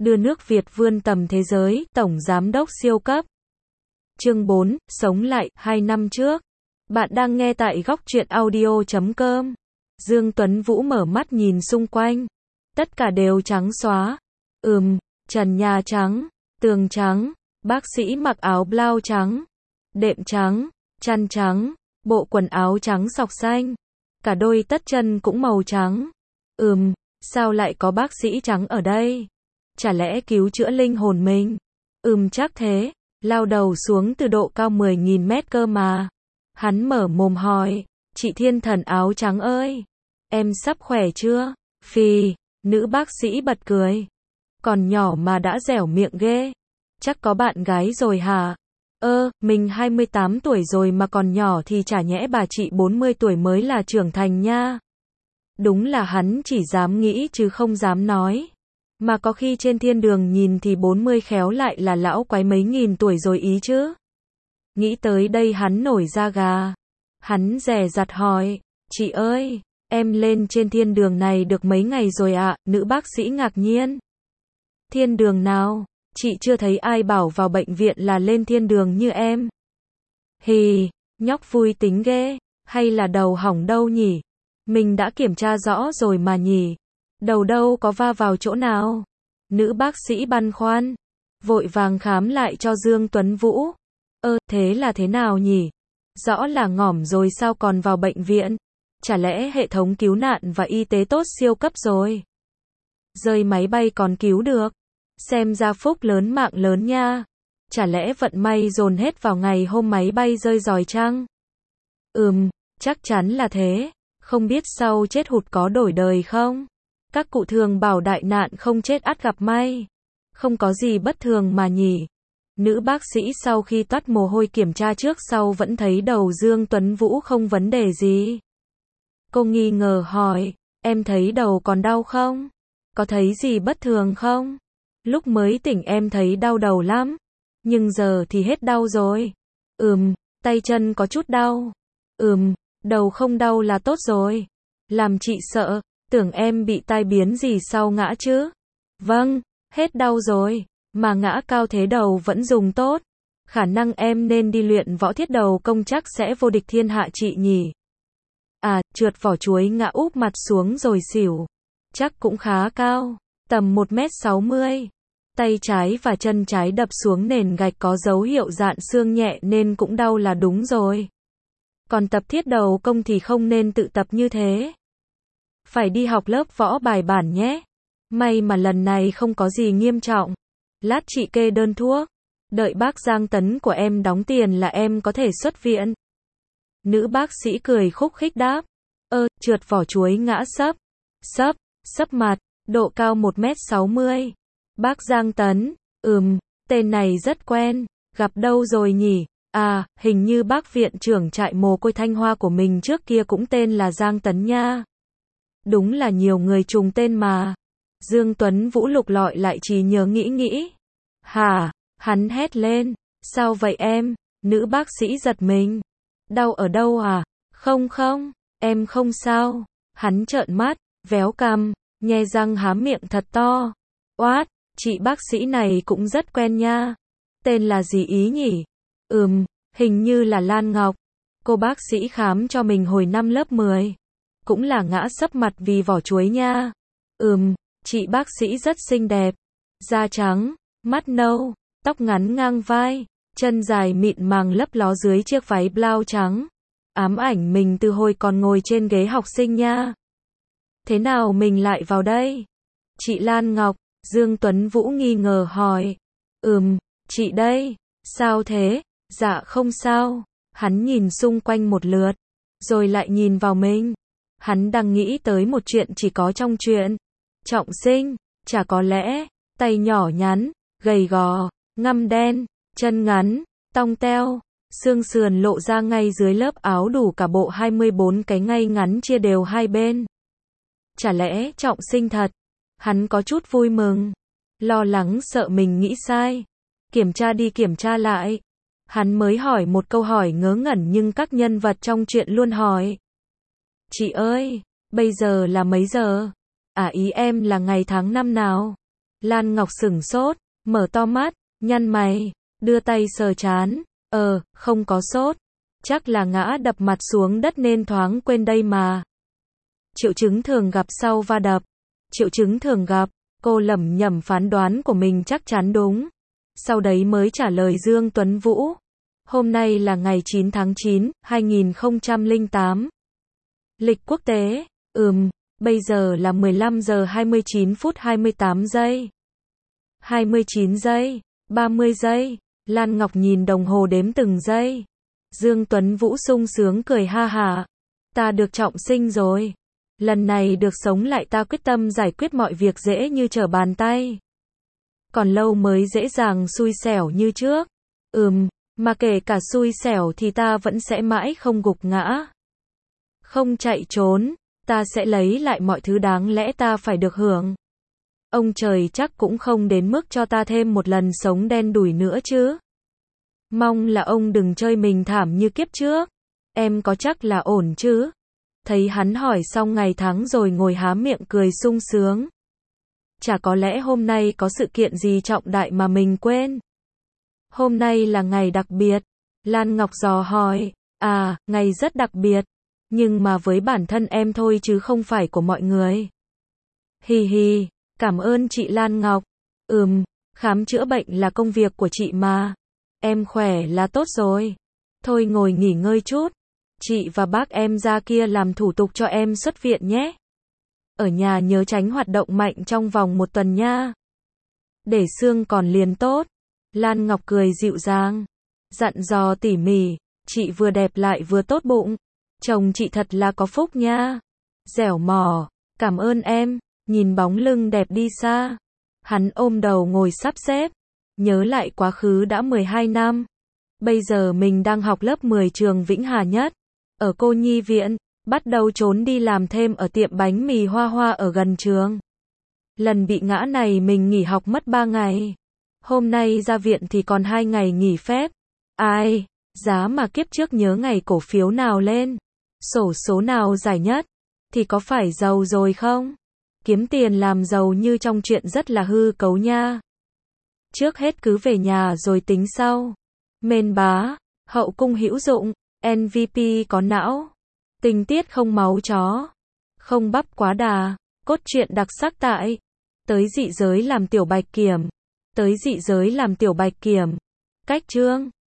đưa nước Việt vươn tầm thế giới, tổng giám đốc siêu cấp. Chương 4, sống lại, 2 năm trước. Bạn đang nghe tại góc truyện audio.com. Dương Tuấn Vũ mở mắt nhìn xung quanh. Tất cả đều trắng xóa. Trần nhà trắng, tường trắng, bác sĩ mặc áo blau trắng, đệm trắng, chăn trắng, bộ quần áo trắng sọc xanh. Cả đôi tất chân cũng màu trắng. Sao lại có bác sĩ trắng ở đây? Chả lẽ cứu chữa linh hồn mình? Chắc thế, lao đầu xuống từ độ cao 10.000 mét cơ mà. Hắn mở mồm hỏi, chị thiên thần áo trắng ơi, em sắp khỏe chưa? Phì, nữ bác sĩ bật cười. Còn nhỏ mà đã dẻo miệng ghê. Chắc có bạn gái rồi hả? Mình 28 tuổi rồi mà còn nhỏ thì chả nhẽ bà chị 40 tuổi mới là trưởng thành nha. Đúng là hắn chỉ dám nghĩ chứ không dám nói. Mà có khi trên thiên đường nhìn thì 40 khéo lại là lão quái mấy nghìn tuổi rồi ý chứ. Nghĩ tới đây hắn nổi da gà. Hắn dè dặt hỏi, chị ơi, em lên trên thiên đường này được mấy ngày rồi ạ? Nữ bác sĩ ngạc nhiên. Thiên đường nào? Chị chưa thấy ai bảo vào bệnh viện là lên thiên đường như em. Hì, nhóc vui tính ghê, hay là đầu hỏng đâu nhỉ? Mình đã kiểm tra rõ rồi mà nhỉ? Đầu đâu có va vào chỗ nào? Nữ bác sĩ băn khoăn, vội vàng khám lại cho Dương Tuấn Vũ. Thế là thế nào nhỉ? Rõ là ngỏm rồi sao còn vào bệnh viện? Chả lẽ hệ thống cứu nạn và y tế tốt siêu cấp rồi? Rơi máy bay còn cứu được. Xem ra phúc lớn mạng lớn nha. Chả lẽ vận may dồn hết vào ngày hôm máy bay rơi rồi chăng? Chắc chắn là thế. Không biết sau chết hụt có đổi đời không? Các cụ thường bảo đại nạn không chết ắt gặp may. Không có gì bất thường mà nhỉ. Nữ bác sĩ sau khi toát mồ hôi kiểm tra trước sau vẫn thấy đầu Dương Tuấn Vũ không vấn đề gì. Cô nghi ngờ hỏi, em thấy đầu còn đau không? Có thấy gì bất thường không? Lúc mới tỉnh em thấy đau đầu lắm. Nhưng giờ thì hết đau rồi. Tay chân có chút đau. Đầu không đau là tốt rồi. Làm chị sợ, tưởng em bị tai biến gì sau ngã chứ. Vâng, hết đau rồi. Mà ngã cao thế đầu vẫn dùng tốt. Khả năng em nên đi luyện võ thiết đầu công chắc sẽ vô địch thiên hạ chị nhỉ. Trượt vỏ chuối ngã úp mặt xuống rồi xỉu. Chắc cũng khá cao, tầm 1m60. Tay trái và chân trái đập xuống nền gạch có dấu hiệu dạn xương nhẹ nên cũng đau là đúng rồi. Còn tập thiết đầu công thì không nên tự tập như thế. Phải đi học lớp võ bài bản nhé. May mà lần này không có gì nghiêm trọng. Lát chị kê đơn thuốc. Đợi bác Giang Tấn của em đóng tiền là em có thể xuất viện. Nữ bác sĩ cười khúc khích đáp. Trượt vỏ chuối ngã sấp mặt, độ cao 1m60. Bác Giang Tấn, tên này rất quen, gặp đâu rồi nhỉ? Hình như bác viện trưởng trại mồ côi Thanh Hoa của mình trước kia cũng tên là Giang Tấn nha. Đúng là nhiều người trùng tên mà. Dương Tuấn Vũ lục lọi lại trí nhớ nghĩ. Hả? Hắn hét lên. Sao vậy em? Nữ bác sĩ giật mình. Đau ở đâu à? Không, em không sao. Hắn trợn mắt, véo cằm, nhe răng há miệng thật to. Oát, chị bác sĩ này cũng rất quen nha. Tên là gì ý nhỉ? Hình như là Lan Ngọc. Cô bác sĩ khám cho mình hồi năm lớp 10. Cũng là ngã sấp mặt vì vỏ chuối nha. Chị bác sĩ rất xinh đẹp. Da trắng, mắt nâu, tóc ngắn ngang vai, chân dài mịn màng lấp ló dưới chiếc váy blau trắng. Ám ảnh mình từ hồi còn ngồi trên ghế học sinh nha. Thế nào mình lại vào đây? Chị Lan Ngọc, Dương Tuấn Vũ nghi ngờ hỏi. Chị đây. Sao thế? Dạ không sao. Hắn nhìn xung quanh một lượt, rồi lại nhìn vào mình. Hắn đang nghĩ tới một chuyện chỉ có trong truyện. Trọng sinh, chả có lẽ, tay nhỏ nhắn, gầy gò, ngăm đen, chân ngắn, tong teo, xương sườn lộ ra ngay dưới lớp áo đủ cả bộ 24 cái ngay ngắn chia đều hai bên. Chả lẽ trọng sinh thật? Hắn có chút vui mừng, lo lắng sợ mình nghĩ sai. Kiểm tra đi kiểm tra lại. Hắn mới hỏi một câu hỏi ngớ ngẩn nhưng các nhân vật trong truyện luôn hỏi. Chị ơi, bây giờ là mấy giờ? Ý em là ngày tháng năm nào? Lan Ngọc sửng sốt, mở to mắt, nhăn mày, đưa tay sờ trán. Không có sốt. Chắc là ngã đập mặt xuống đất nên thoáng quên đây mà. Triệu chứng thường gặp sau va đập. Triệu chứng thường gặp, cô lẩm nhẩm phán đoán của mình chắc chắn đúng. Sau đấy mới trả lời Dương Tuấn Vũ. Hôm nay là ngày 9 tháng 9, 2008. Lịch quốc tế, bây giờ là 15 giờ 29 phút 28 giây. 29 giây, 30 giây. Lan Ngọc nhìn đồng hồ đếm từng giây. Dương Tuấn Vũ sung sướng cười ha hả. Ta được trọng sinh rồi. Lần này được sống lại ta quyết tâm giải quyết mọi việc dễ như trở bàn tay. Còn lâu mới dễ dàng xui xẻo như trước. Mà kể cả xui xẻo thì ta vẫn sẽ mãi không gục ngã. Không chạy trốn, ta sẽ lấy lại mọi thứ đáng lẽ ta phải được hưởng. Ông trời chắc cũng không đến mức cho ta thêm một lần sống đen đủi nữa chứ. Mong là ông đừng chơi mình thảm như kiếp trước. Em có chắc là ổn chứ? Thấy hắn hỏi xong ngày tháng rồi ngồi há miệng cười sung sướng. Chả có lẽ hôm nay có sự kiện gì trọng đại mà mình quên. Hôm nay là ngày đặc biệt. Lan Ngọc dò hỏi. Ngày rất đặc biệt. Nhưng mà với bản thân em thôi chứ không phải của mọi người. Hi hi, cảm ơn chị Lan Ngọc. Khám chữa bệnh là công việc của chị mà. Em khỏe là tốt rồi. Thôi ngồi nghỉ ngơi chút. Chị và bác em ra kia làm thủ tục cho em xuất viện nhé. Ở nhà nhớ tránh hoạt động mạnh trong vòng 1 tuần nha. Để xương còn liền tốt. Lan Ngọc cười dịu dàng. Dặn dò tỉ mỉ. Chị vừa đẹp lại vừa tốt bụng. Chồng chị thật là có phúc nha. Dẻo mỏ. Cảm ơn em. Nhìn bóng lưng đẹp đi xa. Hắn ôm đầu ngồi sắp xếp. Nhớ lại quá khứ đã 12 năm. Bây giờ mình đang học lớp 10 trường Vĩnh Hà Nhất. Ở cô nhi viện. Bắt đầu trốn đi làm thêm ở tiệm bánh mì Hoa Hoa ở gần trường. Lần bị ngã này mình nghỉ học mất 3 ngày. Hôm nay ra viện thì còn 2 ngày nghỉ phép. Ai, giá mà kiếp trước nhớ ngày cổ phiếu nào lên, xổ số nào giải nhất, thì có phải giàu rồi không? Kiếm tiền làm giàu như trong chuyện rất là hư cấu nha. Trước hết cứ về nhà rồi tính sau. Mên bá, hậu cung hữu dụng, MVP có não, tình tiết không máu chó, không bắp quá đà, cốt truyện đặc sắc tại Tới dị giới làm tiểu bạch kiểm. Tới dị giới làm tiểu bạch kiểm. Cách chương